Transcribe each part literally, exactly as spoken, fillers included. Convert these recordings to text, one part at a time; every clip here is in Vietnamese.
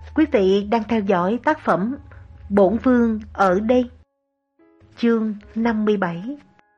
Quý vị đang theo dõi tác phẩm Bổn Vương ở đây. Chương năm mươi bảy.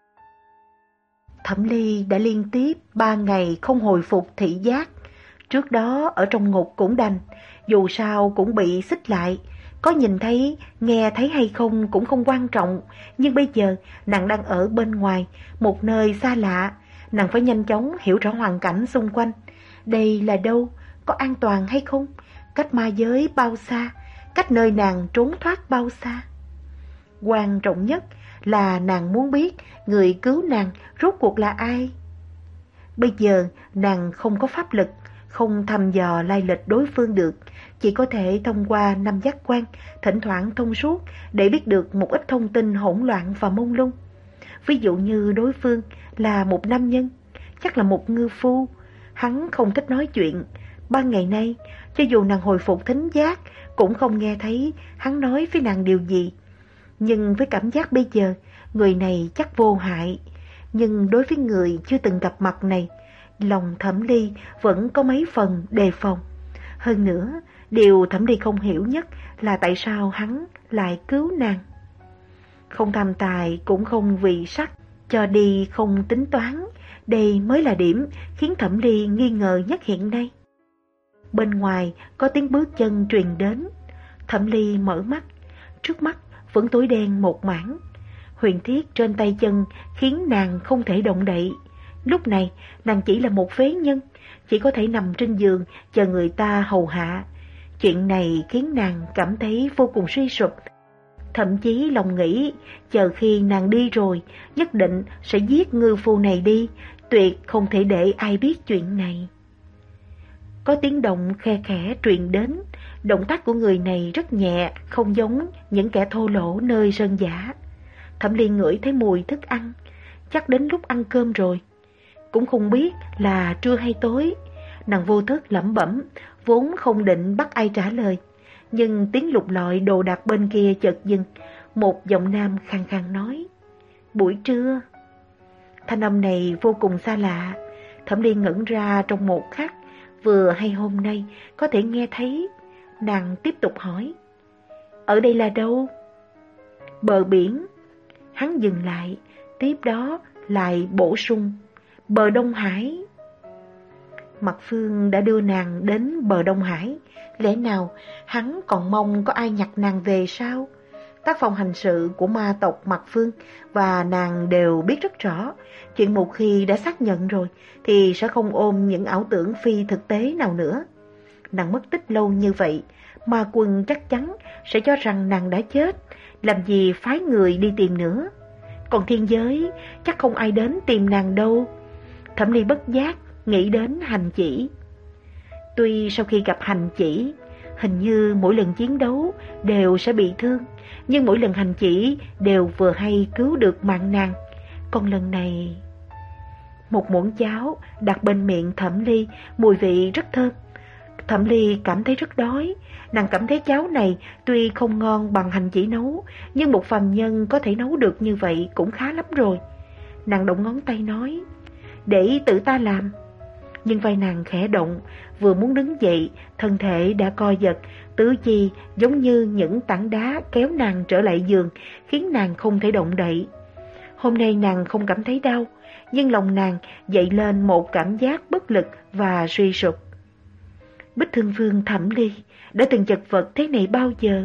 Thẩm Ly đã liên tiếp ba ngày không hồi phục thị giác. Trước đó ở trong ngục cũng đành, dù sao cũng bị xích lại. Có nhìn thấy, nghe thấy hay không cũng không quan trọng. Nhưng bây giờ nàng đang ở bên ngoài, một nơi xa lạ. Nàng phải nhanh chóng hiểu rõ hoàn cảnh xung quanh. Đây là đâu? Có an toàn hay không? Cách ma giới bao xa? Cách nơi nàng trốn thoát bao xa? Quan trọng nhất là nàng muốn biết người cứu nàng rốt cuộc là ai. Bây giờ nàng không có pháp lực, không thăm dò lai lịch đối phương được, chỉ có thể thông qua năm giác quan, thỉnh thoảng thông suốt để biết được một ít thông tin hỗn loạn và mông lung. Ví dụ như đối phương là một nam nhân, chắc là một ngư phu, hắn không thích nói chuyện. Ba ngày nay, cho dù nàng hồi phục thính giác, cũng không nghe thấy hắn nói với nàng điều gì. Nhưng với cảm giác bây giờ, người này chắc vô hại. Nhưng đối với người chưa từng gặp mặt này, lòng Thẩm Ly vẫn có mấy phần đề phòng. Hơn nữa, điều Thẩm Ly không hiểu nhất là tại sao hắn lại cứu nàng. Không tham tài cũng không vì sắc, cho đi không tính toán. Đây mới là điểm khiến Thẩm Ly nghi ngờ nhất hiện nay. Bên ngoài có tiếng bước chân truyền đến. Thẩm Ly mở mắt, trước mắt vẫn tối đen một mảng. Huyền thiết trên tay chân khiến nàng không thể động đậy. Lúc này nàng chỉ là một phế nhân, chỉ có thể nằm trên giường chờ người ta hầu hạ. Chuyện này khiến nàng cảm thấy vô cùng suy sụp. Thậm chí lòng nghĩ chờ khi nàng đi rồi nhất định sẽ giết ngư phu này đi, tuyệt không thể để ai biết chuyện này. Có tiếng động khe khẽ truyền đến. Động tác của người này rất nhẹ, không giống những kẻ thô lỗ nơi sơn giả. Thẩm Ly ngửi thấy mùi thức ăn, chắc đến lúc ăn cơm rồi. Cũng không biết là trưa hay tối. Nàng vô thức lẩm bẩm, vốn không định bắt ai trả lời. Nhưng tiếng lục lọi đồ đạc bên kia chợt dừng. Một giọng nam khàn khàn nói, buổi trưa. Thanh âm này vô cùng xa lạ. Thẩm Ly ngẩn ra trong một khắc. Vừa hay hôm nay có thể nghe thấy. Nàng tiếp tục hỏi, ở đây là đâu? Bờ biển. Hắn dừng lại, tiếp đó lại bổ sung, bờ Đông Hải. Mạc Phương đã đưa nàng đến bờ Đông Hải, lẽ nào hắn còn mong có ai nhặt nàng về sao? Tác phong hành sự của ma tộc Mạc Phương và nàng đều biết rất rõ. Chuyện một khi đã xác nhận rồi thì sẽ không ôm những ảo tưởng phi thực tế nào nữa. Nàng mất tích lâu như vậy, ma quân chắc chắn sẽ cho rằng nàng đã chết, làm gì phái người đi tìm nữa. Còn thiên giới chắc không ai đến tìm nàng đâu. Thẩm Ly bất giác nghĩ đến Hành Chỉ. Tuy sau khi gặp Hành Chỉ, hình như mỗi lần chiến đấu đều sẽ bị thương, nhưng mỗi lần Hành Chỉ đều vừa hay cứu được mạng nàng. Còn lần này... Một muỗng cháo đặt bên miệng Thẩm Ly, mùi vị rất thơm. Thẩm Ly cảm thấy rất đói. Nàng cảm thấy cháo này tuy không ngon bằng Hành Chỉ nấu, nhưng một phàm nhân có thể nấu được như vậy cũng khá lắm rồi. Nàng động ngón tay nói, để tự ta làm. Nhưng vai nàng khẽ động, vừa muốn đứng dậy, thân thể đã co giật, tứ chi giống như những tảng đá kéo nàng trở lại giường, khiến nàng không thể động đậy. Hôm nay nàng không cảm thấy đau, nhưng lòng nàng dậy lên một cảm giác bất lực và suy sụp. Bích Thương Vương Thẩm Ly đã từng chật vật thế này bao giờ?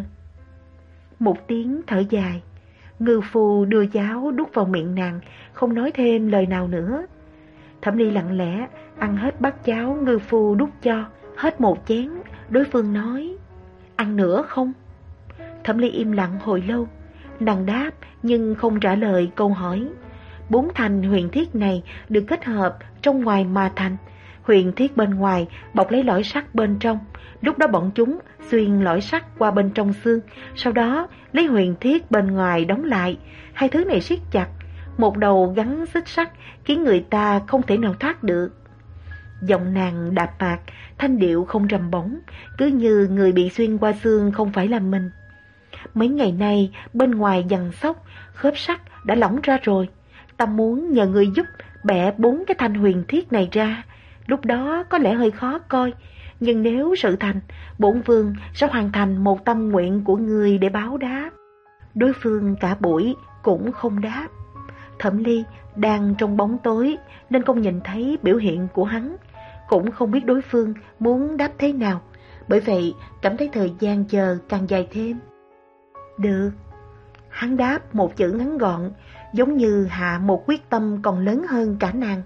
Một tiếng thở dài, ngư phu đưa cháo đút vào miệng nàng, không nói thêm lời nào nữa. Thẩm Ly lặng lẽ ăn hết bát cháo ngư phu đút cho, hết một chén. Đối phương nói, ăn nữa không? Thẩm Ly im lặng hồi lâu. Nàng đáp nhưng không trả lời câu hỏi. Bốn thành huyền thiết này được kết hợp trong ngoài mà thành. Huyền thiết bên ngoài bọc lấy lõi sắt bên trong. Lúc đó bọn chúng xuyên lõi sắt qua bên trong xương, sau đó lấy huyền thiết bên ngoài đóng lại. Hai thứ này siết chặt, một đầu gắn xích sắt khiến người ta không thể nào thoát được. Giọng nàng đạm mạc, thanh điệu không trầm bổng, cứ như người bị xuyên qua xương không phải là mình. Mấy ngày nay bên ngoài giằng xóc, khớp sắt đã lỏng ra rồi. Ta muốn nhờ người giúp bẻ bốn cái thanh huyền thiết này ra. Lúc đó có lẽ hơi khó coi, nhưng nếu sự thành, bổn vương sẽ hoàn thành một tâm nguyện của người để báo đáp. Đối phương cả buổi cũng không đáp. Thẩm Ly đang trong bóng tối nên không nhìn thấy biểu hiện của hắn, cũng không biết đối phương muốn đáp thế nào, bởi vậy cảm thấy thời gian chờ càng dài thêm. Được. Hắn đáp một chữ ngắn gọn, giống như hạ một quyết tâm còn lớn hơn cả nàng.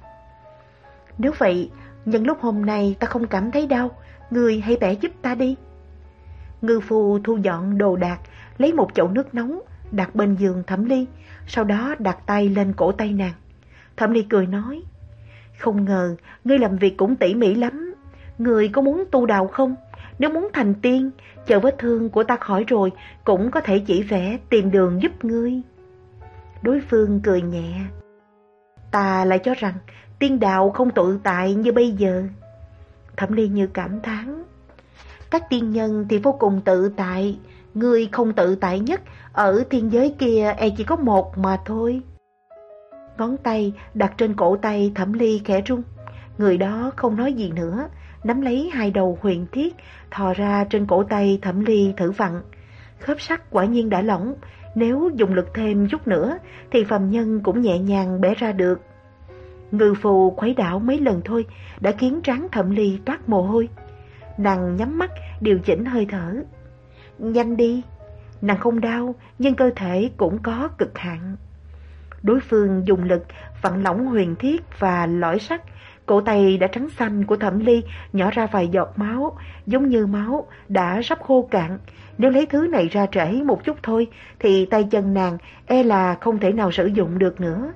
Nếu vậy, nhân lúc hôm nay ta không cảm thấy đau, người hãy bẻ giúp ta đi. Ngư phu thu dọn đồ đạc, lấy một chậu nước nóng đặt bên giường Thẩm Ly, sau đó đặt tay lên cổ tay nàng. Thẩm Ly cười nói, không ngờ ngươi làm việc cũng tỉ mỉ lắm. Ngươi có muốn tu đạo không? Nếu muốn thành tiên, chờ vết thương của ta khỏi rồi, cũng có thể chỉ vẽ tìm đường giúp ngươi. Đối phương cười nhẹ. Ta lại cho rằng tiên đạo không tự tại như bây giờ. Thẩm Ly như cảm thán. Các tiên nhân thì vô cùng tự tại, ngươi không tự tại nhất, ở thiên giới kia e chỉ có một mà thôi. Ngón tay đặt trên cổ tay Thẩm Ly khẽ rung. Người đó không nói gì nữa, nắm lấy hai đầu huyền thiết, thò ra trên cổ tay Thẩm Ly thử vặn. Khớp sắt quả nhiên đã lỏng, nếu dùng lực thêm chút nữa thì phàm nhân cũng nhẹ nhàng bẻ ra được. Ngư phù khuấy đảo mấy lần thôi đã khiến trán Thẩm Ly toát mồ hôi. Nàng nhắm mắt điều chỉnh hơi thở. Nhanh đi. Nàng không đau nhưng cơ thể cũng có cực hạn. Đối phương dùng lực vặn lỏng huyền thiết và lõi sắt. Cổ tay đã trắng xanh của Thẩm Ly nhỏ ra vài giọt máu, giống như máu đã sắp khô cạn. Nếu lấy thứ này ra trễ một chút thôi thì tay chân nàng e là không thể nào sử dụng được nữa.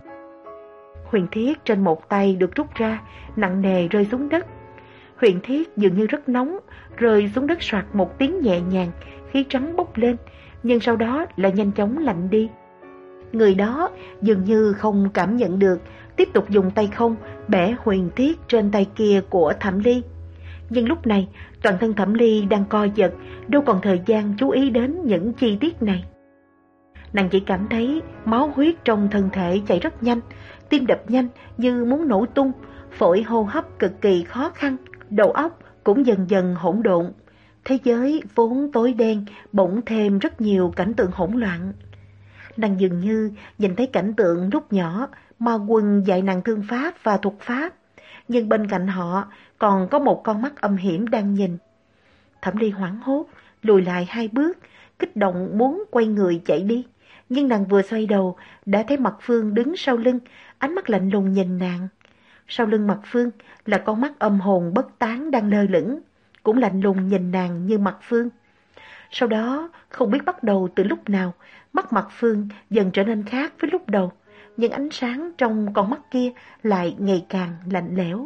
Huyền thiết trên một tay được rút ra, nặng nề rơi xuống đất. Huyền thiết dường như rất nóng, rơi xuống đất soạt một tiếng nhẹ nhàng, khí trắng bốc lên, nhưng sau đó lại nhanh chóng lạnh đi. Người đó dường như không cảm nhận được, tiếp tục dùng tay không bẻ huyền thiết trên tay kia của Thẩm Ly. Nhưng lúc này toàn thân Thẩm Ly đang co giật, đâu còn thời gian chú ý đến những chi tiết này. Nàng chỉ cảm thấy máu huyết trong thân thể chảy rất nhanh, tim đập nhanh như muốn nổ tung, phổi hô hấp cực kỳ khó khăn, đầu óc cũng dần dần hỗn độn. Thế giới vốn tối đen bỗng thêm rất nhiều cảnh tượng hỗn loạn. Nàng dường như nhìn thấy cảnh tượng lúc nhỏ ma quân dạy nàng thương pháp và thuật pháp, nhưng bên cạnh họ còn có một con mắt âm hiểm đang nhìn. Thẩm Ly hoảng hốt, lùi lại hai bước, kích động muốn quay người chạy đi, nhưng nàng vừa xoay đầu đã thấy Mạc Phương đứng sau lưng, ánh mắt lạnh lùng nhìn nàng. Sau lưng Mạc Phương là con mắt âm hồn bất tán đang lơ lửng, cũng lạnh lùng nhìn nàng như Mạc Phương. Sau đó, không biết bắt đầu từ lúc nào, mắt Mạc Phương dần trở nên khác với lúc đầu, nhưng ánh sáng trong con mắt kia lại ngày càng lạnh lẽo.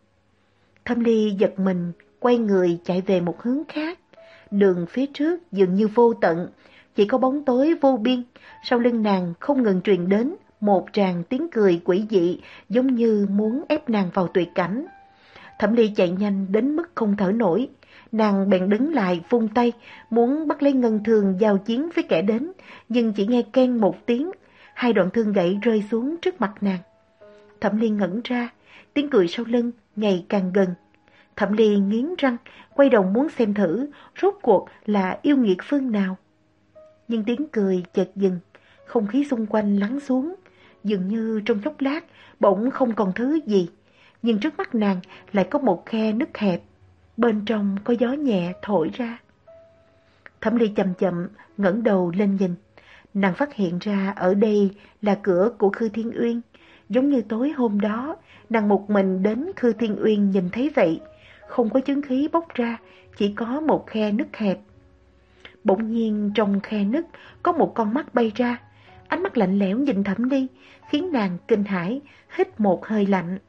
Thẩm Ly giật mình, quay người chạy về một hướng khác. Đường phía trước dường như vô tận, chỉ có bóng tối vô biên. Sau lưng nàng không ngừng truyền đến một tràng tiếng cười quỷ dị, giống như muốn ép nàng vào tuyệt cảnh. Thẩm Ly chạy nhanh đến mức không thở nổi. Nàng bèn đứng lại vung tay, muốn bắt lấy ngân thương giao chiến với kẻ đến, nhưng chỉ nghe keng một tiếng, hai đoạn thương gãy rơi xuống trước mặt nàng. Thẩm Ly ngẩn ra, tiếng cười sau lưng ngày càng gần. Thẩm Ly nghiến răng, quay đầu muốn xem thử rốt cuộc là yêu nghiệt phương nào. Nhưng tiếng cười chợt dừng, không khí xung quanh lắng xuống, dường như trong chốc lát bỗng không còn thứ gì. Nhưng trước mắt nàng lại có một khe nứt hẹp, bên trong có gió nhẹ thổi ra. Thẩm Ly chậm chậm ngẩng đầu lên nhìn, nàng phát hiện ra ở đây là cửa của Khư Thiên Uyên, giống như tối hôm đó nàng một mình đến Khư Thiên Uyên nhìn thấy vậy, không có chứng khí bốc ra, chỉ có một khe nứt hẹp. Bỗng nhiên trong khe nứt có một con mắt bay ra, ánh mắt lạnh lẽo nhìn Thẩm Ly, khiến nàng kinh hãi, hít một hơi lạnh.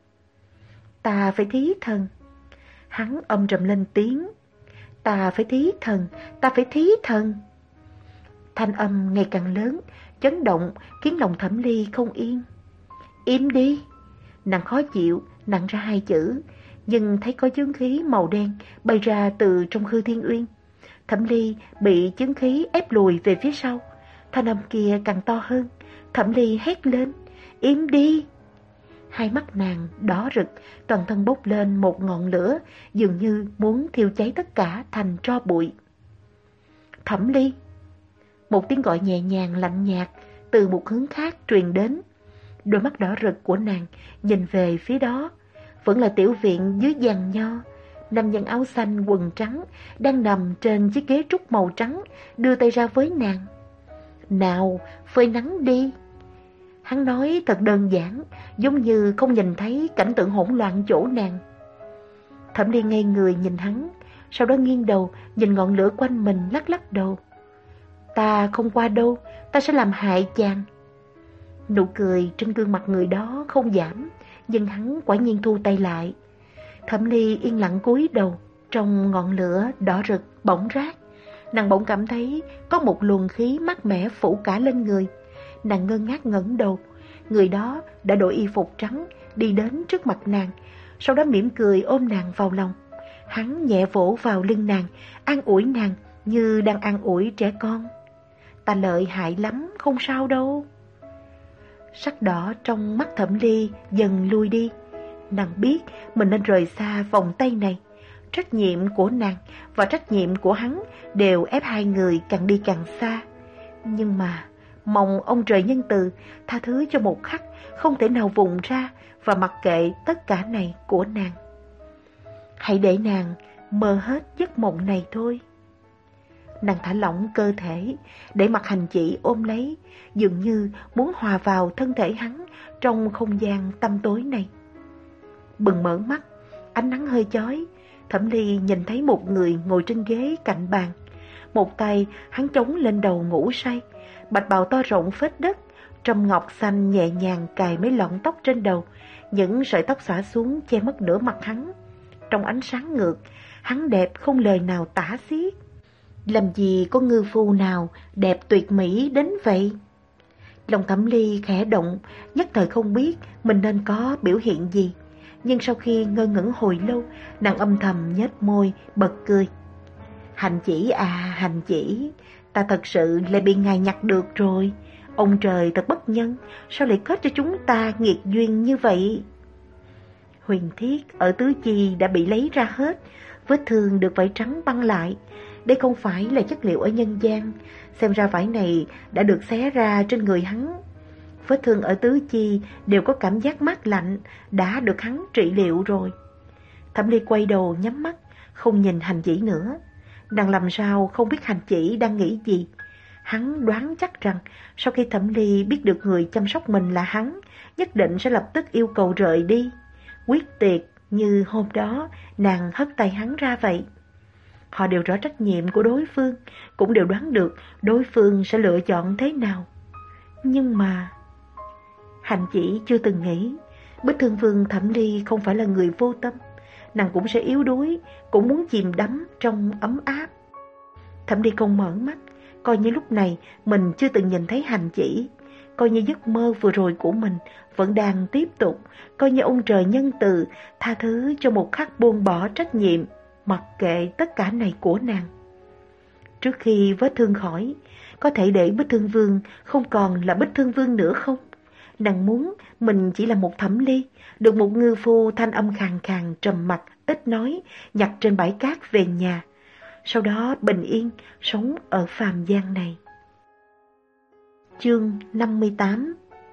Ta phải thí thần. Hắn âm trầm lên tiếng. Ta phải thí thần, ta phải thí thần. Thanh âm ngày càng lớn, chấn động, khiến lòng Thẩm Ly không yên. Im đi. Nàng khó chịu, nặng ra hai chữ, nhưng thấy có chứng khí màu đen bay ra từ trong Khư Thiên Uyên. Thẩm Ly bị chứng khí ép lùi về phía sau. Thanh âm kia càng to hơn. Thẩm Ly hét lên. Im đi. Hai mắt nàng đỏ rực, toàn thân bốc lên một ngọn lửa, dường như muốn thiêu cháy tất cả thành tro bụi. Thẩm Ly! Một tiếng gọi nhẹ nhàng lạnh nhạt từ một hướng khác truyền đến. Đôi mắt đỏ rực của nàng nhìn về phía đó, vẫn là tiểu viện dưới giàn nho. Nam nhân áo xanh quần trắng đang nằm trên chiếc ghế trúc màu trắng, đưa tay ra với nàng. Nào, phơi nắng đi. Hắn nói thật đơn giản, giống như không nhìn thấy cảnh tượng hỗn loạn chỗ nàng. Thẩm Ly ngây người nhìn hắn, sau đó nghiêng đầu nhìn ngọn lửa quanh mình, lắc lắc đầu. Ta không qua đâu, ta sẽ làm hại chàng. Nụ cười trên gương mặt người đó không giảm, nhưng hắn quả nhiên thu tay lại. Thẩm Ly yên lặng cúi đầu, trong ngọn lửa đỏ rực bỗng rát. Nàng bỗng cảm thấy có một luồng khí mát mẻ phủ cả lên người. Nàng ngơ ngác ngẩng đầu, người đó đã đội y phục trắng đi đến trước mặt nàng, sau đó mỉm cười ôm nàng vào lòng. Hắn nhẹ vỗ vào lưng nàng, an ủi nàng như đang an ủi trẻ con. Ta lợi hại lắm, không sao đâu. Sắc đỏ trong mắt Thẩm Ly dần lui đi. Nàng biết mình nên rời xa vòng tay này. Trách nhiệm của nàng và trách nhiệm của hắn đều ép hai người càng đi càng xa. Nhưng mà mong ông trời nhân từ tha thứ cho một khắc không thể nào vùng ra và mặc kệ tất cả này của nàng. Hãy để nàng mơ hết giấc mộng này thôi. Nàng thả lỏng cơ thể, để mặt hành chỉ ôm lấy, dường như muốn hòa vào thân thể hắn trong không gian tăm tối này. Bừng mở mắt, ánh nắng hơi chói, Thẩm Ly nhìn thấy một người ngồi trên ghế cạnh bàn. Một tay hắn chống lên đầu ngủ say, bạch bào to rộng phết đất, trâm ngọc xanh nhẹ nhàng cài mấy lọn tóc trên đầu, những sợi tóc xõa xuống che mất nửa mặt hắn. Trong ánh sáng ngược, hắn đẹp không lời nào tả xiết. Làm gì có ngư phu nào đẹp tuyệt mỹ đến vậy? Lòng Thẩm Ly khẽ động, nhất thời không biết mình nên có biểu hiện gì. Nhưng sau khi ngơ ngẩn hồi lâu, nàng âm thầm nhếch môi, bật cười. Hành chỉ à, hành chỉ, ta thật sự lại bị ngài nhặt được rồi. Ông trời thật bất nhân, sao lại kết cho chúng ta nghiệt duyên như vậy? Huyền thiết ở tứ chi đã bị lấy ra hết, vết thương được vải trắng băng lại. Đây không phải là chất liệu ở nhân gian, xem ra vải này đã được xé ra trên người hắn. Vết thương ở tứ chi đều có cảm giác mát lạnh, đã được hắn trị liệu rồi. Thẩm Ly quay đầu nhắm mắt, không nhìn hành chỉ nữa. Nàng làm sao không biết hành chỉ đang nghĩ gì. Hắn đoán chắc rằng sau khi Thẩm Ly biết được người chăm sóc mình là hắn, nhất định sẽ lập tức yêu cầu rời đi. Quyết tuyệt như hôm đó nàng hất tay hắn ra vậy. Họ đều rõ trách nhiệm của đối phương, cũng đều đoán được đối phương sẽ lựa chọn thế nào. Nhưng mà hành chỉ chưa từng nghĩ Bích Thương Vương Thẩm Ly không phải là người vô tâm. Nàng cũng sẽ yếu đuối, cũng muốn chìm đắm trong ấm áp. Thẩm Ly không mở mắt, coi như lúc này mình chưa từng nhìn thấy hành chỉ, coi như giấc mơ vừa rồi của mình vẫn đang tiếp tục, coi như ông trời nhân từ tha thứ cho một khắc buông bỏ trách nhiệm, mặc kệ tất cả này của nàng. Trước khi vết thương khỏi, có thể để Bích Thương Vương không còn là Bích Thương Vương nữa không? Nàng muốn mình chỉ là một Thẩm Ly, được một ngư phu thanh âm khàn khàn trầm mặc, ít nói, nhặt trên bãi cát về nhà. Sau đó bình yên sống ở phàm gian này. Chương năm mươi tám.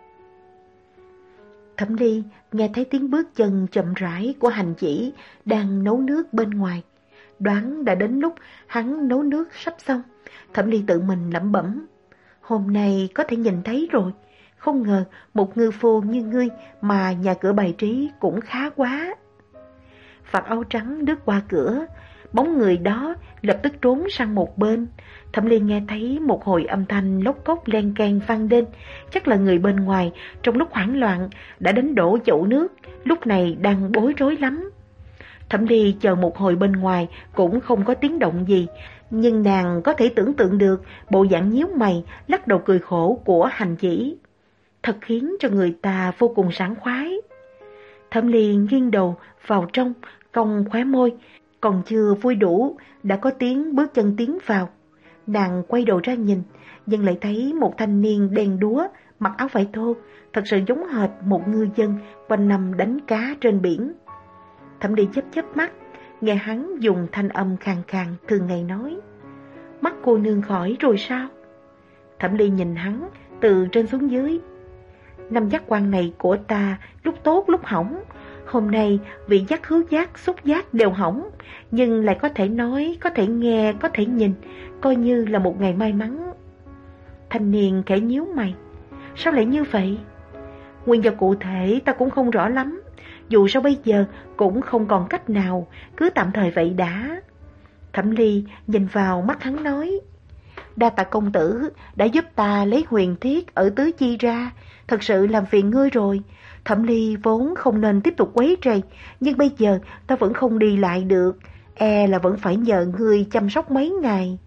Thẩm Ly nghe thấy tiếng bước chân chậm rãi của hành chỉ đang nấu nước bên ngoài. Đoán đã đến lúc hắn nấu nước sắp xong. Thẩm Ly tự mình lẩm bẩm, hôm nay có thể nhìn thấy rồi. Không ngờ một ngư phu như ngươi mà nhà cửa bày trí cũng khá quá. Vạt áo trắng lướt qua cửa, bóng người đó lập tức trốn sang một bên. Thẩm Ly nghe thấy một hồi âm thanh lốc cốc len keng vang lên, chắc là người bên ngoài trong lúc hoảng loạn đã đánh đổ chậu nước, lúc này đang bối rối lắm. Thẩm Ly chờ một hồi bên ngoài cũng không có tiếng động gì, nhưng nàng có thể tưởng tượng được bộ dạng nhíu mày, lắc đầu cười khổ của hành chỉ, thật khiến cho người ta vô cùng sảng khoái. Thẩm Ly nghiêng đầu vào trong, cong khóe môi, còn chưa vui đủ đã có tiếng bước chân tiến vào. Nàng quay đầu ra nhìn, nhưng lại thấy một thanh niên đen đúa mặc áo vải thô, thật sự giống hệt một ngư dân quanh năm đánh cá trên biển. Thẩm Ly chớp chớp mắt, nghe hắn dùng thanh âm khàn khàn thường ngày nói: mắt cô nương khỏi rồi sao? Thẩm Ly nhìn hắn từ trên xuống dưới. Năm giác quan này của ta lúc tốt lúc hỏng, hôm nay vị giác, hữu giác, xúc giác đều hỏng, nhưng lại có thể nói, có thể nghe, có thể nhìn, coi như là một ngày may mắn. Thanh niên khẽ nhíu mày: sao lại như vậy? Nguyên do cụ thể ta cũng không rõ lắm, dù sao bây giờ cũng không còn cách nào, cứ tạm thời vậy đã. Thẩm Ly nhìn vào mắt hắn nói: đa tạ công tử đã giúp ta lấy huyền thiết ở tứ chi ra, thật sự làm phiền ngươi rồi. Thẩm Ly vốn không nên tiếp tục quấy rầy, nhưng bây giờ ta vẫn không đi lại được, e là vẫn phải nhờ ngươi chăm sóc mấy ngày.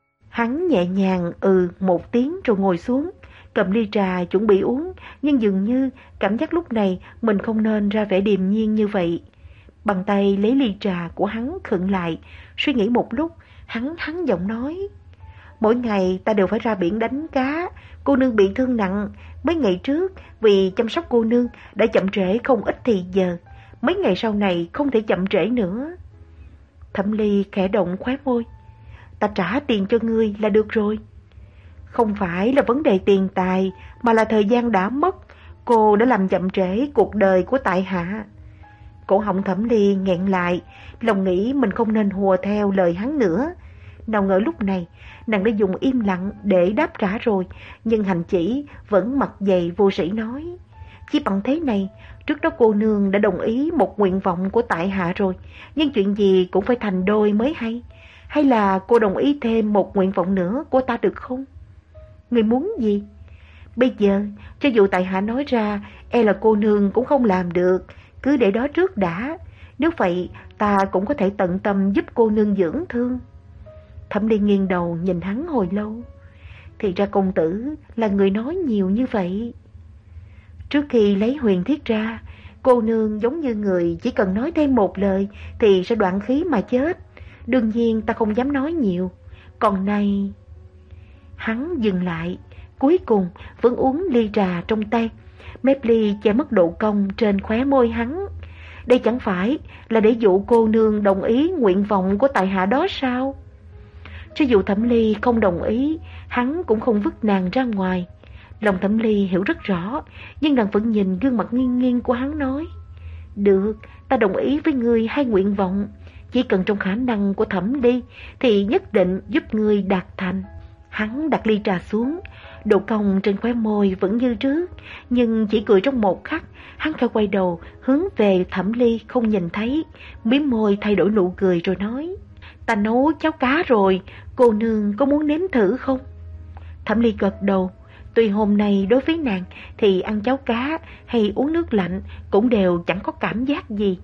Hắn nhẹ nhàng ừ một tiếng rồi ngồi xuống, cầm ly trà chuẩn bị uống, nhưng dường như cảm giác lúc này mình không nên ra vẻ điềm nhiên như vậy. Bàn tay lấy ly trà của hắn khựng lại, suy nghĩ một lúc, hắn hắn giọng nói: mỗi ngày ta đều phải ra biển đánh cá, cô nương bị thương nặng, mấy ngày trước vì chăm sóc cô nương đã chậm trễ không ít thì giờ, mấy ngày sau này không thể chậm trễ nữa. Thẩm Ly khẽ động khóe môi: ta trả tiền cho ngươi là được rồi. Không phải là vấn đề tiền tài, mà là thời gian đã mất, cô đã làm chậm trễ cuộc đời của tại hạ. Cổ họng Thẩm Ly nghẹn lại, lòng nghĩ mình không nên hùa theo lời hắn nữa. Nào ngờ lúc này, nàng đã dùng im lặng để đáp trả rồi, nhưng hành chỉ vẫn mặt dày vô sĩ nói: chỉ bằng thế này, trước đó cô nương đã đồng ý một nguyện vọng của tại hạ rồi, nhưng chuyện gì cũng phải thành đôi mới hay. Hay là cô đồng ý thêm một nguyện vọng nữa của ta được không? Người muốn gì? Bây giờ, cho dù tại hạ nói ra, e là cô nương cũng không làm được, cứ để đó trước đã. Nếu vậy, ta cũng có thể tận tâm giúp cô nương dưỡng thương. Thẩm Ly nghiêng đầu nhìn hắn hồi lâu. Thì ra công tử là người nói nhiều như vậy. Trước khi lấy huyền thiết ra, cô nương giống như người chỉ cần nói thêm một lời thì sẽ đoạn khí mà chết. Đương nhiên ta không dám nói nhiều. Còn này... Hắn dừng lại, cuối cùng vẫn uống ly trà trong tay. Mép ly che mất độ cong trên khóe môi hắn. Đây chẳng phải là để dụ cô nương đồng ý nguyện vọng của tại hạ đó sao? Cho dù Thẩm Ly không đồng ý, hắn cũng không vứt nàng ra ngoài. Lòng Thẩm Ly hiểu rất rõ, nhưng nàng vẫn nhìn gương mặt nghiêng nghiêng của hắn nói: được, ta đồng ý với ngươi hai nguyện vọng. Chỉ cần trong khả năng của Thẩm Ly thì nhất định giúp ngươi đạt thành. Hắn đặt ly trà xuống, độ cong trên khóe môi vẫn như trước, nhưng chỉ cười trong một khắc. Hắn khẽ quay đầu hướng về Thẩm Ly không nhìn thấy, mím môi thay đổi nụ cười rồi nói: ta nấu cháo cá rồi, cô nương có muốn nếm thử không? Thẩm Ly gật đầu. Tuy hôm nay đối với nàng thì ăn cháo cá hay uống nước lạnh cũng đều chẳng có cảm giác gì.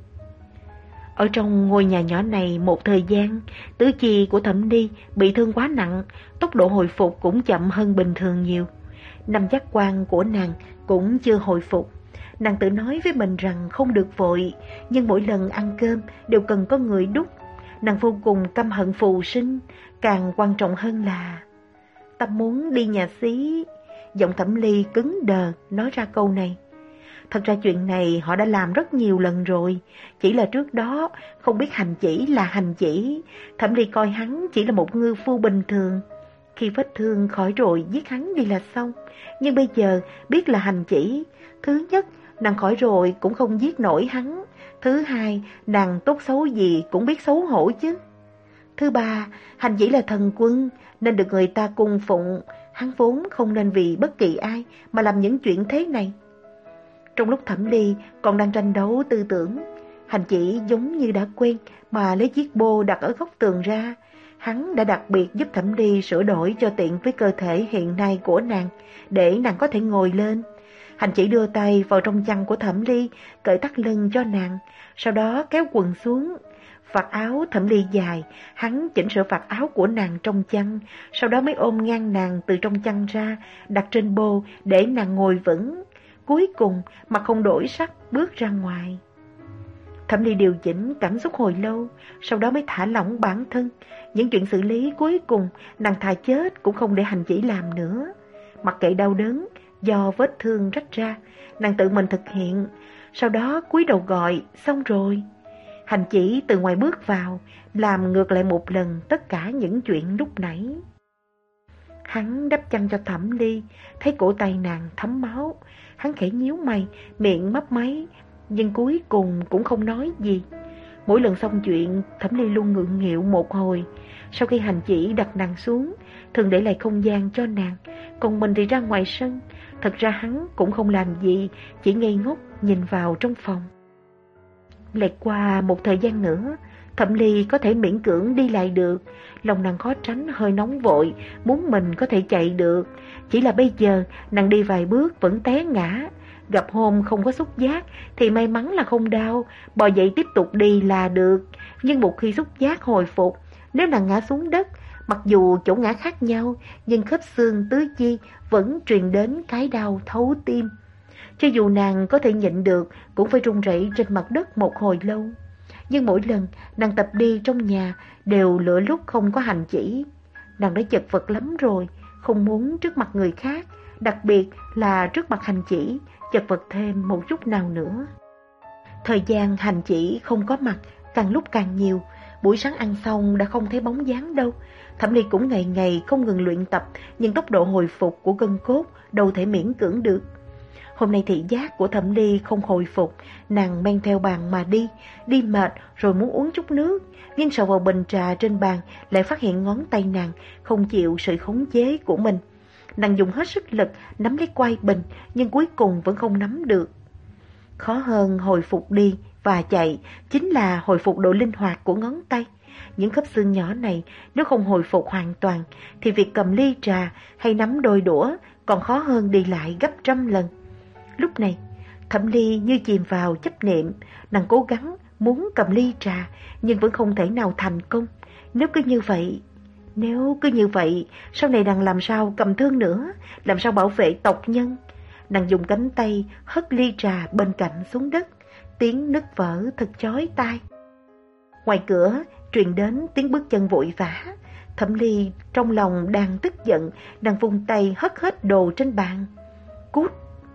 Ở trong ngôi nhà nhỏ này một thời gian, tứ chi của Thẩm Ly bị thương quá nặng, tốc độ hồi phục cũng chậm hơn bình thường nhiều. Năm giác quan của nàng cũng chưa hồi phục. Nàng tự nói với mình rằng không được vội, nhưng mỗi lần ăn cơm đều cần có người đút. Nàng vô cùng căm hận phù sinh, càng quan trọng hơn là ta muốn đi nhà xí. Giọng Thẩm Ly cứng đờ nói ra câu này. Thật ra chuyện này họ đã làm rất nhiều lần rồi, chỉ là trước đó không biết hành chỉ là hành chỉ. Thẩm Ly coi hắn chỉ là một ngư phu bình thường. Khi vết thương khỏi rồi giết hắn đi là xong. Nhưng bây giờ biết là hành chỉ. Thứ nhất, nàng khỏi rồi cũng không giết nổi hắn. Thứ hai, nàng tốt xấu gì cũng biết xấu hổ chứ. Thứ ba, hành chỉ là thần quân nên được người ta cung phụng. Hắn vốn không nên vì bất kỳ ai mà làm những chuyện thế này. Trong lúc Thẩm Ly còn đang tranh đấu tư tưởng, hành chỉ giống như đã quen mà lấy chiếc bô đặt ở góc tường ra. Hắn đã đặc biệt giúp Thẩm Ly sửa đổi cho tiện với cơ thể hiện nay của nàng, để nàng có thể ngồi lên. Hành chỉ đưa tay vào trong chăn của Thẩm Ly, cởi thắt lưng cho nàng, sau đó kéo quần xuống. Vạt áo Thẩm Ly dài, hắn chỉnh sửa vạt áo của nàng trong chăn, sau đó mới ôm ngang nàng từ trong chăn ra, đặt trên bô để nàng ngồi vững. Cuối cùng mặt không đổi sắc bước ra ngoài. Thẩm Ly điều chỉnh cảm xúc hồi lâu, sau đó mới thả lỏng bản thân. Những chuyện xử lý cuối cùng nàng thà chết cũng không để hành chỉ làm nữa. Mặc kệ đau đớn, do vết thương rách ra, nàng tự mình thực hiện, sau đó cúi đầu gọi, xong rồi. Hành Chỉ từ ngoài bước vào, làm ngược lại một lần tất cả những chuyện lúc nãy. Hắn đắp chăn cho Thẩm Ly, thấy cổ tay nàng thấm máu, hắn khẽ nhíu mày, miệng mấp máy, nhưng cuối cùng cũng không nói gì. Mỗi lần xong chuyện, Thẩm Ly luôn ngượng nghịu một hồi. Sau khi Hành Chỉ đặt nàng xuống, thường để lại không gian cho nàng, còn mình thì ra ngoài sân. Thật ra hắn cũng không làm gì, chỉ ngây ngốc nhìn vào trong phòng. Lẹt qua một thời gian nữa, Thẩm Ly có thể miễn cưỡng đi lại được. Lòng nàng khó tránh hơi nóng vội, muốn mình có thể chạy được. Chỉ là bây giờ nàng đi vài bước vẫn té ngã. Gặp hôm không có xúc giác thì may mắn là không đau, bò dậy tiếp tục đi là được. Nhưng một khi xúc giác hồi phục, nếu nàng ngã xuống đất, mặc dù chỗ ngã khác nhau, nhưng khớp xương tứ chi vẫn truyền đến cái đau thấu tim. Cho dù nàng có thể nhịn được, cũng phải run rẩy trên mặt đất một hồi lâu. Nhưng mỗi lần nàng tập đi trong nhà đều lựa lúc không có Hành Chỉ. Nàng đã chật vật lắm rồi, không muốn trước mặt người khác, đặc biệt là trước mặt Hành Chỉ, chật vật thêm một chút nào nữa. Thời gian Hành Chỉ không có mặt càng lúc càng nhiều. Buổi sáng ăn xong đã không thấy bóng dáng đâu. Thẩm Ly cũng ngày ngày không ngừng luyện tập, nhưng tốc độ hồi phục của gân cốt đâu thể miễn cưỡng được. Hôm nay thị giác của Thẩm Ly không hồi phục, nàng men theo bàn mà đi, đi mệt rồi muốn uống chút nước, nhưng sờ vào bình trà trên bàn lại phát hiện ngón tay nàng không chịu sự khống chế của mình. Nàng dùng hết sức lực nắm lấy quai bình, nhưng cuối cùng vẫn không nắm được. Khó hơn hồi phục đi và chạy chính là hồi phục độ linh hoạt của ngón tay. Những khớp xương nhỏ này nếu không hồi phục hoàn toàn thì việc cầm ly trà hay nắm đôi đũa còn khó hơn đi lại gấp trăm lần. Lúc này Thẩm Ly như chìm vào chấp niệm, nàng cố gắng muốn cầm ly trà nhưng vẫn không thể nào thành công. Nếu cứ như vậy, nếu cứ như vậy, sau này nàng làm sao cầm thương nữa, làm sao bảo vệ tộc nhân? Nàng dùng cánh tay hất ly trà bên cạnh xuống đất, tiếng nứt vỡ thật chói tai. Ngoài cửa truyền đến tiếng bước chân vội vã. Thẩm Ly trong lòng đang tức giận, nàng vung tay hất hết đồ trên bàn. Cút!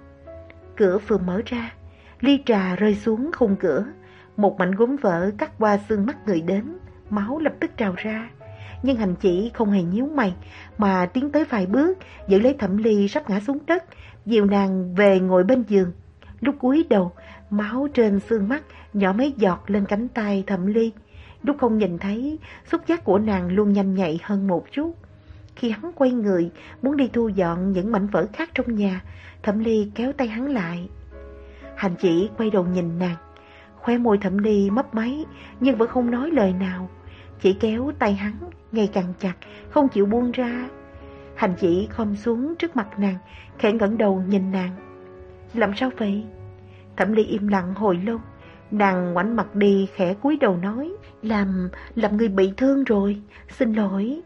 Cửa vừa mở ra, ly trà rơi xuống khung cửa, một mảnh gốm vỡ cắt qua xương mắt người đến, máu lập tức trào ra. Nhưng Hành Chỉ không hề nhíu mày, mà tiến tới vài bước, giữ lấy Thẩm Ly sắp ngã xuống đất, dìu nàng về ngồi bên giường. Lúc cúi đầu, máu trên xương mắt nhỏ mấy giọt lên cánh tay Thẩm Ly. Lúc không nhìn thấy, xúc giác của nàng luôn nhanh nhạy hơn một chút. Khi hắn quay người, muốn đi thu dọn những mảnh vỡ khác trong nhà, Thẩm Ly kéo tay hắn lại. Hành Chỉ quay đầu nhìn nàng, khóe môi Thẩm Ly mấp máy, nhưng vẫn không nói lời nào, chỉ kéo tay hắn ngày càng chặt, không chịu buông ra. Hành Chỉ khom xuống trước mặt nàng, khẽ ngẩng đầu nhìn nàng. Làm sao vậy? Thẩm Ly im lặng hồi lâu, nàng ngoảnh mặt đi khẽ cúi đầu nói, làm, làm người bị thương rồi, xin lỗi.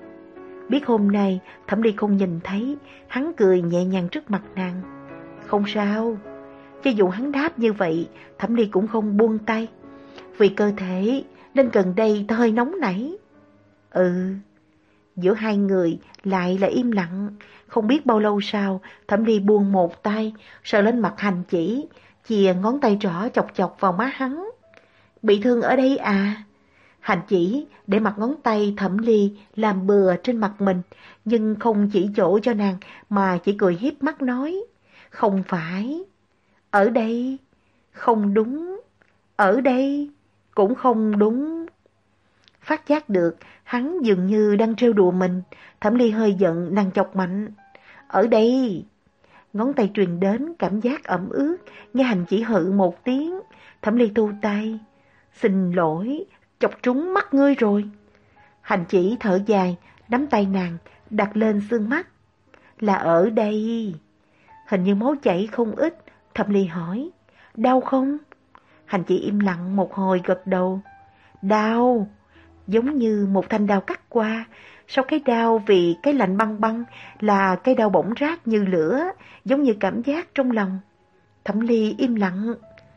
Biết hôm nay Thẩm Ly không nhìn thấy, hắn cười nhẹ nhàng trước mặt nàng. Không sao. Cho dù hắn đáp như vậy, Thẩm Ly cũng không buông tay. Vì cơ thể nên gần đây ta hơi nóng nảy. Ừ. Giữa hai người lại là im lặng. Không biết bao lâu sau, Thẩm Ly buông một tay, sờ lên mặt Hành Chỉ, chìa ngón tay trỏ chọc chọc vào má hắn. Bị thương ở đây à? Hành Chỉ để mặt ngón tay Thẩm Ly làm bừa trên mặt mình, nhưng không chỉ chỗ cho nàng mà chỉ cười hiếp mắt nói. Không phải. Ở đây. Không đúng. Ở đây. Cũng không đúng. Phát giác được hắn dường như đang trêu đùa mình, Thẩm Ly hơi giận nàng chọc mạnh. Ở đây. Ngón tay truyền đến cảm giác ẩm ướt, nghe Hành Chỉ hự một tiếng. Thẩm Ly thu tay. Xin lỗi, chọc trúng mắt ngươi rồi. Hành Chỉ thở dài, nắm tay nàng, đặt lên xương mắt. Là ở đây. Hình như máu chảy không ít. Thẩm Ly hỏi. Đau không? Hành Chỉ im lặng một hồi gật đầu. Đau. Giống như một thanh đao cắt qua. Sau cái đau vì cái lạnh băng băng là cái đau bỏng rát như lửa, giống như cảm giác trong lòng. Thẩm Ly im lặng.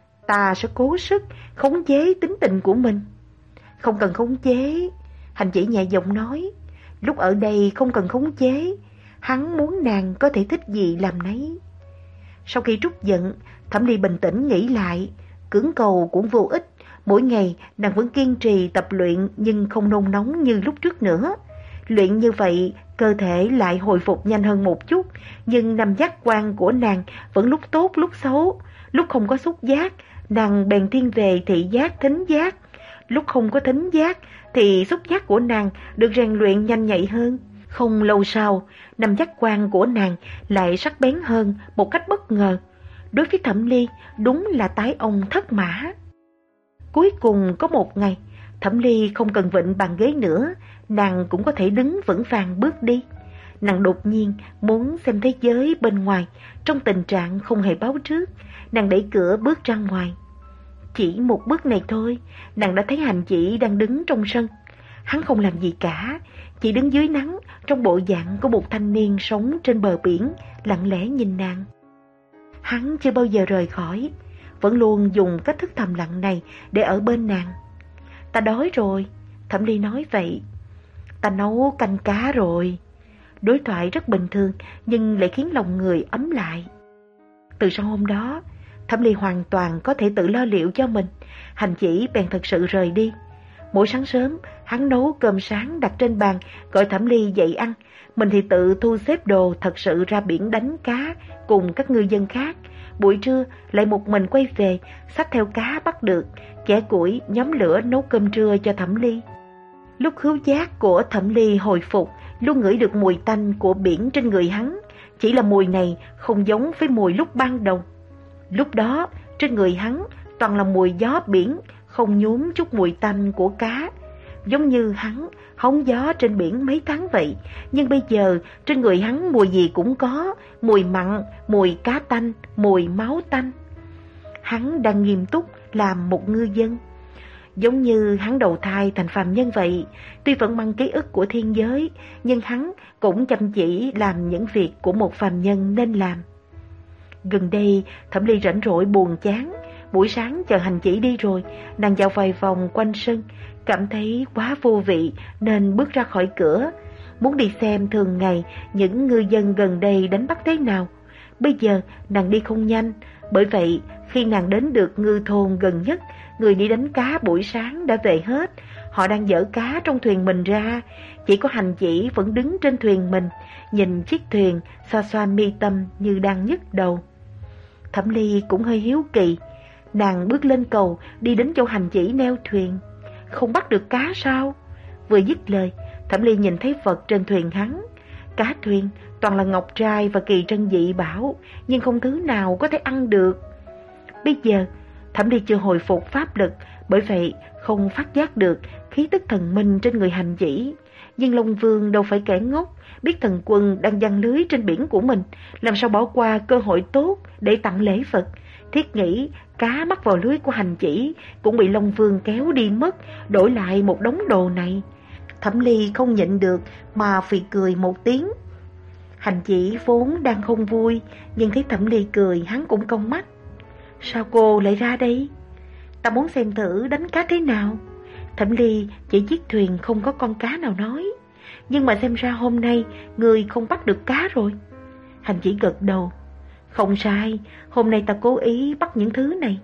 Ta sẽ cố sức khống chế tính tình của mình. Không cần khống chế. Hành Chỉ nhẹ giọng nói. Lúc ở đây không cần khống chế. hắn muốn nàng có thể thích gì làm nấy. Sau khi trút giận, Thẩm Ly bình tĩnh nghĩ lại, cưỡng cầu cũng vô ích. Mỗi ngày nàng vẫn kiên trì tập luyện nhưng không nôn nóng như lúc trước nữa. Luyện như vậy, cơ thể lại hồi phục nhanh hơn một chút, nhưng năm giác quan của nàng vẫn lúc tốt lúc xấu. Lúc không có xúc giác, nàng bèn thiên về thị giác, thính giác. Lúc không có thính giác, thì xúc giác của nàng được rèn luyện nhanh nhạy hơn. Không lâu sau, năm giác quan của nàng lại sắc bén hơn một cách bất ngờ. Đối với Thẩm Ly, đúng là tái ông thất mã. Cuối cùng có một ngày, Thẩm Ly không cần vịn bàn ghế nữa, nàng cũng có thể đứng vững vàng bước đi. Nàng đột nhiên muốn xem thế giới bên ngoài, trong tình trạng không hề báo trước. Nàng đẩy cửa bước ra ngoài. Chỉ một bước này thôi, nàng đã thấy Hành Chỉ đang đứng trong sân. Hắn không làm gì cả, chỉ đứng dưới nắng trong bộ dạng của một thanh niên sống trên bờ biển, lặng lẽ nhìn nàng. Hắn chưa bao giờ rời khỏi, vẫn luôn dùng cách thức thầm lặng này để ở bên nàng. Ta đói rồi, Thẩm Ly nói vậy. Ta nấu canh cá rồi. Đối thoại rất bình thường nhưng lại khiến lòng người ấm lại. Từ sau hôm đó, Thẩm Ly hoàn toàn có thể tự lo liệu cho mình. Hành Chỉ bèn thật sự rời đi. Mỗi sáng sớm, hắn nấu cơm sáng đặt trên bàn, gọi Thẩm Ly dậy ăn. Mình thì tự thu xếp đồ thật sự ra biển đánh cá cùng các ngư dân khác. Buổi trưa lại một mình quay về, xách theo cá bắt được, chẻ củi, nhóm lửa nấu cơm trưa cho Thẩm Ly. Lúc khứu giác của Thẩm Ly hồi phục, luôn ngửi được mùi tanh của biển trên người hắn. Chỉ là mùi này không giống với mùi lúc ban đầu. Lúc đó, trên người hắn toàn là mùi gió biển, không nhuốm chút mùi tanh của cá. Giống như hắn hóng gió trên biển mấy tháng vậy. Nhưng bây giờ trên người hắn mùi gì cũng có, mùi mặn, mùi cá tanh, mùi máu tanh. Hắn đang nghiêm túc làm một ngư dân. Giống như hắn đầu thai thành phàm nhân vậy. Tuy vẫn mang ký ức của thiên giới, nhưng hắn cũng chăm chỉ làm những việc của một phàm nhân nên làm. Gần đây, Thẩm Ly rảnh rỗi buồn chán. Buổi sáng chờ Hành Chỉ đi rồi, nàng dạo vài vòng quanh sân, cảm thấy quá vô vị nên bước ra khỏi cửa. Muốn đi xem thường ngày những ngư dân gần đây đánh bắt thế nào. Bây giờ nàng đi không nhanh, bởi vậy khi nàng đến được ngư thôn gần nhất, người đi đánh cá buổi sáng đã về hết. Họ đang dỡ cá trong thuyền mình ra. Chỉ có Hành Chỉ vẫn đứng trên thuyền mình, nhìn chiếc thuyền, xoa xoa mi tâm như đang nhức đầu. Thẩm Ly cũng hơi hiếu kỳ. Nàng bước lên cầu, đi đến chỗ Hành Chỉ neo thuyền. Không bắt được cá sao? Vừa dứt lời, Thẩm Ly nhìn thấy vật trên thuyền hắn. Cá thuyền toàn là ngọc trai và kỳ trân dị bảo, nhưng không thứ nào có thể ăn được. Bây giờ, Thẩm Ly chưa hồi phục pháp lực, bởi vậy không phát giác được khí tức thần minh trên người Hành Chỉ. Nhưng Long Vương đâu phải kẻ ngốc, biết thần quân đang giăng lưới trên biển của mình, làm sao bỏ qua cơ hội tốt để tặng lễ vật. Thiết nghĩ cá mắc vào lưới của Hành Chỉ cũng bị Long Vương kéo đi mất, đổi lại một đống đồ này. Thẩm Ly không nhịn được mà phì cười một tiếng. Hành Chỉ vốn đang không vui, nhưng thấy Thẩm Ly cười hắn cũng cong mắt. Sao cô lại ra đây? Ta muốn xem thử đánh cá thế nào. Thẩm Ly chỉ chiếc thuyền không có con cá nào nói. Nhưng mà xem ra hôm nay người không bắt được cá rồi. Hành Chỉ gật đầu. Không sai, hôm nay ta cố ý bắt những thứ này.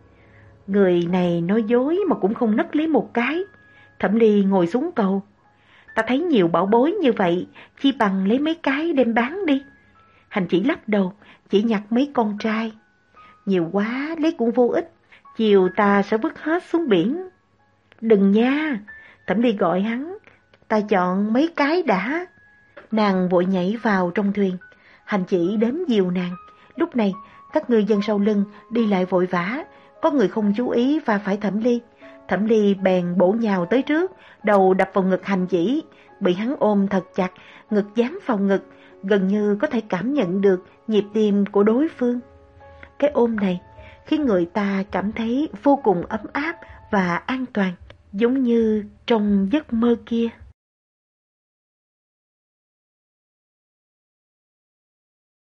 Người này nói dối mà cũng không nấc lấy một cái. Thẩm Ly ngồi xuống cầu. Ta thấy nhiều bảo bối như vậy, chi bằng lấy mấy cái đem bán đi. Hành Chỉ lắc đầu, chỉ nhặt mấy con trai. Nhiều quá lấy cũng vô ích, chiều ta sẽ vứt hết xuống biển. Đừng nha, Thẩm Ly gọi hắn, ta chọn mấy cái đã. Nàng vội nhảy vào trong thuyền. Hành Chỉ đếm dìu nàng. Lúc này các ngư dân sau lưng đi lại vội vã, có người không chú ý va phải Thẩm Ly. Thẩm Ly bèn bổ nhào tới trước, đầu đập vào ngực Hành Chỉ, bị hắn ôm thật chặt, ngực dán vào ngực, gần như có thể cảm nhận được nhịp tim của đối phương. Cái ôm này khiến người ta cảm thấy vô cùng ấm áp và an toàn, giống như trong giấc mơ kia.